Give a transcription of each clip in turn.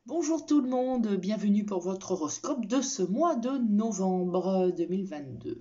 Bonjour tout le monde, bienvenue pour votre horoscope de ce mois de novembre 2022.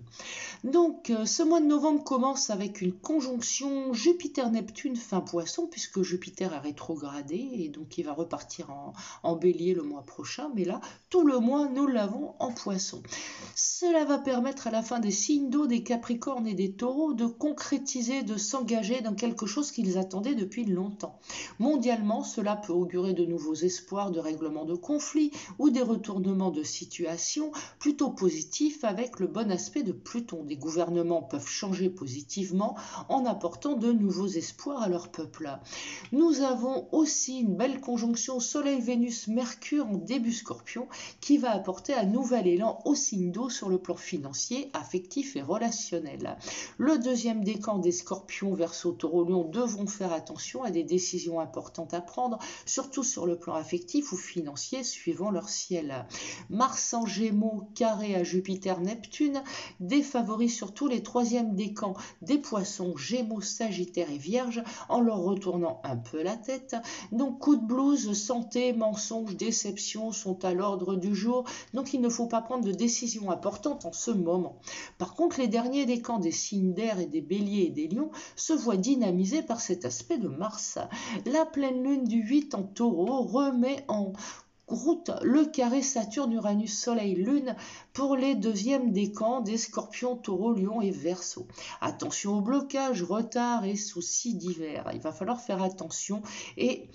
Ce mois de novembre commence avec une conjonction Jupiter-Neptune fin Poisson, puisque Jupiter a rétrogradé et donc il va repartir en Bélier le mois prochain, mais là, tout le mois, nous l'avons en Poisson. Cela va permettre à la fin des signes d'eau, des Capricornes et des Taureaux de concrétiser, de s'engager dans quelque chose qu'ils attendaient depuis longtemps. Mondialement, cela peut augurer de nouveaux espoirs de règlement de conflits ou des retournements de situation plutôt positifs avec le bon aspect de Pluton. Des gouvernements peuvent changer positivement en apportant de nouveaux espoirs à leur peuple. Nous avons aussi une belle conjonction Soleil-Vénus-Mercure en début Scorpion qui va apporter un nouvel élan au signe d'eau sur le plan financier, affectif et relationnel. Le deuxième décan des Scorpions, Verseau, Taureau, Lion devront faire attention à des décisions importantes à prendre, surtout sur le plan affectif ou financier suivant leur ciel. Mars en Gémeaux, carré à Jupiter, Neptune, défavorise surtout les troisièmes décans des Poissons, Gémeaux, Sagittaire et Vierge en leur retournant un peu la tête. Donc coup de blues, santé, mensonges, déceptions sont à l'ordre du jour, donc il ne faut pas prendre de décisions importantes en ce moment. Par contre, les derniers décans des signes d'air et des béliers et des lions se voient dynamisés par cet aspect de Mars. La pleine lune du 8 en taureau remet en route le carré Saturne-Uranus-Soleil-Lune pour les deuxièmes décans des Scorpions, Taureaux, Lions et Verseaux. Attention aux blocages, retards et soucis divers. Il va falloir faire attention et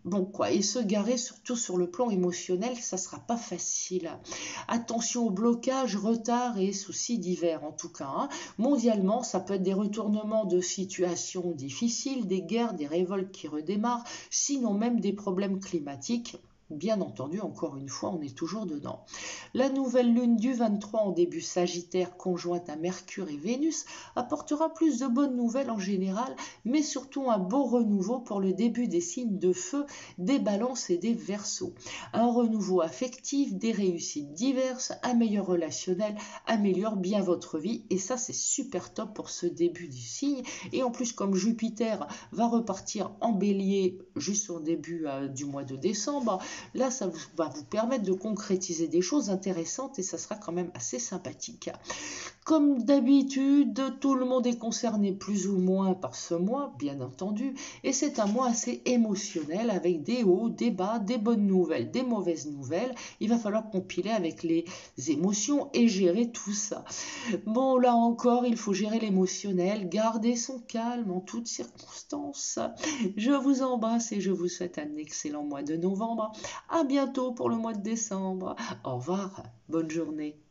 se garer surtout sur le plan émotionnel, ça sera pas facile. Attention aux blocages, retards et soucis divers en tout cas. Mondialement, ça peut être des retournements de situations difficiles, des guerres, des révoltes qui redémarrent, sinon même des problèmes climatiques. Bien entendu, encore une fois, on est toujours dedans. La nouvelle lune du 23 en début Sagittaire conjointe à Mercure et Vénus apportera plus de bonnes nouvelles en général, mais surtout un beau renouveau pour le début des signes de feu, des Balances et des Verseaux. Un renouveau affectif, des réussites diverses, un meilleur relationnel améliore bien votre vie et ça c'est super top pour ce début du signe. Et en plus comme Jupiter va repartir en Bélier juste au début du mois de décembre, là, ça va vous permettre de concrétiser des choses intéressantes et ça sera quand même assez sympathique. Comme d'habitude, tout le monde est concerné plus ou moins par ce mois, bien entendu, et c'est un mois assez émotionnel avec des hauts, des bas, des bonnes nouvelles, des mauvaises nouvelles. Il va falloir compiler avec les émotions et gérer tout ça. Bon, là encore, il faut gérer l'émotionnel, garder son calme en toutes circonstances. Je vous embrasse et je vous souhaite un excellent mois de novembre. À bientôt pour le mois de décembre. Au revoir, bonne journée.